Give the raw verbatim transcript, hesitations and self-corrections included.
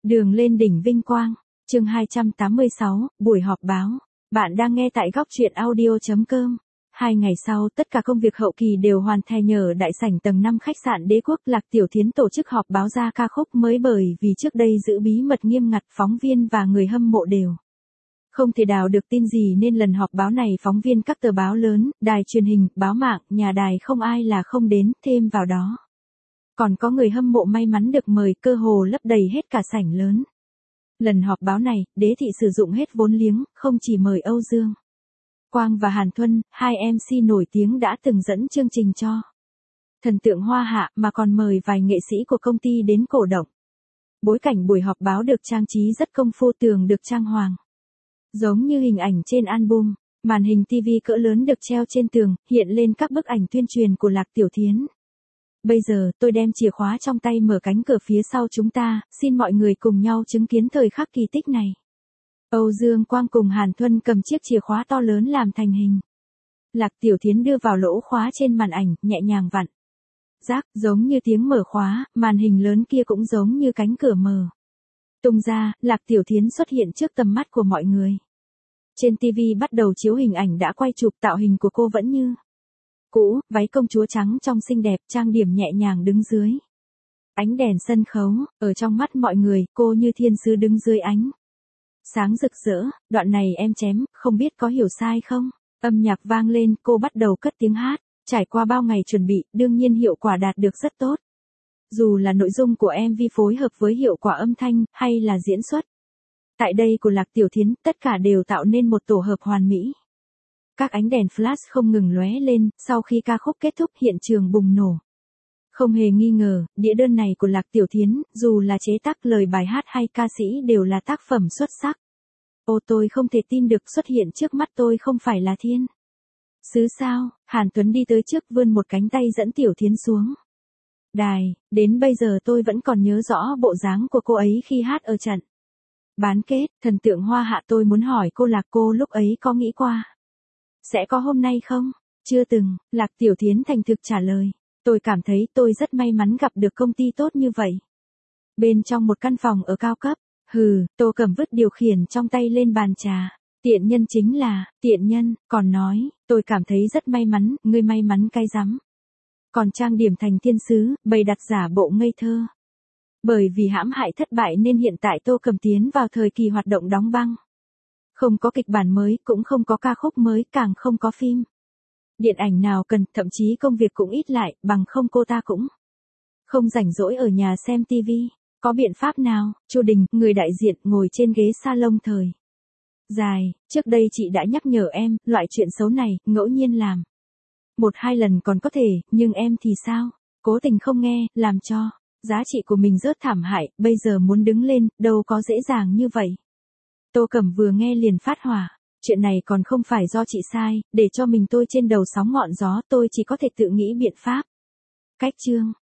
Đường lên đỉnh vinh quang, chương hai trăm tám mươi sáu, buổi họp báo. Bạn đang nghe tại góc truyện audio chấm com. Hai ngày sau, tất cả công việc hậu kỳ đều hoàn thành ở đại sảnh tầng năm khách sạn Đế Quốc. Lạc Tiểu Thiến tổ chức họp báo ra ca khúc mới, bởi vì trước đây giữ bí mật nghiêm ngặt, phóng viên và người hâm mộ đều không thể đào được tin gì, nên lần họp báo này phóng viên các tờ báo lớn, đài truyền hình, báo mạng, nhà đài không ai là không đến, thêm vào đó còn có người hâm mộ may mắn được mời, cơ hồ lấp đầy hết cả sảnh lớn. Lần họp báo này, Đế Thị sử dụng hết vốn liếng, không chỉ mời Âu Dương Quang và Hàn Thuân, hai em xê nổi tiếng đã từng dẫn chương trình cho thần tượng Hoa Hạ, mà còn mời vài nghệ sĩ của công ty đến cổ động. Bối cảnh buổi họp báo được trang trí rất công phu, tường được trang hoàng giống như hình ảnh trên album, màn hình ti vi cỡ lớn được treo trên tường, hiện lên các bức ảnh tuyên truyền của Lạc Tiểu Thiến. Bây giờ, tôi đem chìa khóa trong tay mở cánh cửa phía sau chúng ta, xin mọi người cùng nhau chứng kiến thời khắc kỳ tích này. Âu Dương Quang cùng Hàn Thuân cầm chiếc chìa khóa to lớn làm thành hình Lạc Tiểu Thiến đưa vào lỗ khóa trên màn ảnh, nhẹ nhàng vặn rác, giống như tiếng mở khóa, màn hình lớn kia cũng giống như cánh cửa mở tung ra, Lạc Tiểu Thiến xuất hiện trước tầm mắt của mọi người. Trên ti vi bắt đầu chiếu hình ảnh đã quay chụp, tạo hình của cô vẫn như cũ, váy công chúa trắng trong xinh đẹp, trang điểm nhẹ nhàng đứng dưới ánh đèn sân khấu, ở trong mắt mọi người, cô như thiên sứ đứng dưới ánh sáng rực rỡ. Đoạn này em chém, không biết có hiểu sai không? Âm nhạc vang lên, cô bắt đầu cất tiếng hát. Trải qua bao ngày chuẩn bị, đương nhiên hiệu quả đạt được rất tốt. Dù là nội dung của em vê phối hợp với hiệu quả âm thanh, hay là diễn xuất tại đây của Lạc Tiểu Thiến, tất cả đều tạo nên một tổ hợp hoàn mỹ. Các ánh đèn flash không ngừng lóe lên, sau khi ca khúc kết thúc hiện trường bùng nổ. Không hề nghi ngờ, đĩa đơn này của Lạc Tiểu Thiến, dù là chế tác lời bài hát hay ca sĩ đều là tác phẩm xuất sắc. Ô, tôi không thể tin được xuất hiện trước mắt tôi không phải là thiên sứ sao? Hàn Tuấn đi tới trước, vươn một cánh tay dẫn Tiểu Thiến xuống đài. Đến bây giờ tôi vẫn còn nhớ rõ bộ dáng của cô ấy khi hát ở trận bán kết thần tượng Hoa Hạ. Tôi muốn hỏi cô, Lạc, cô lúc ấy có nghĩ qua sẽ có hôm nay không? Chưa từng, Lạc Tiểu Thiến thành thực trả lời. Tôi cảm thấy tôi rất may mắn gặp được công ty tốt như vậy. Bên trong một căn phòng ở cao cấp, hừ, Tô Cẩm vứt điều khiển trong tay lên bàn trà. Tiện nhân chính là, tiện nhân, còn nói, tôi cảm thấy rất may mắn, ngươi may mắn cái rắm. Còn trang điểm thành thiên sứ, bày đặt giả bộ ngây thơ. Bởi vì hãm hại thất bại nên hiện tại Tô Cẩm tiến vào thời kỳ hoạt động đóng băng. Không có kịch bản mới, cũng không có ca khúc mới, càng không có phim điện ảnh nào cần, thậm chí công việc cũng ít lại, bằng không cô ta cũng không rảnh rỗi ở nhà xem ti vi. Có biện pháp nào? Chu Đình, người đại diện, ngồi trên ghế salon thời dài. Trước đây chị đã nhắc nhở em, loại chuyện xấu này, ngẫu nhiên làm một hai lần còn có thể, nhưng em thì sao? Cố tình không nghe, làm cho giá trị của mình rớt thảm hại, bây giờ muốn đứng lên, đâu có dễ dàng như vậy. Tô Cẩm vừa nghe liền phát hỏa. Chuyện này còn không phải do chị sai, để cho mình tôi trên đầu sóng ngọn gió, tôi chỉ có thể tự nghĩ biện pháp. Cách chương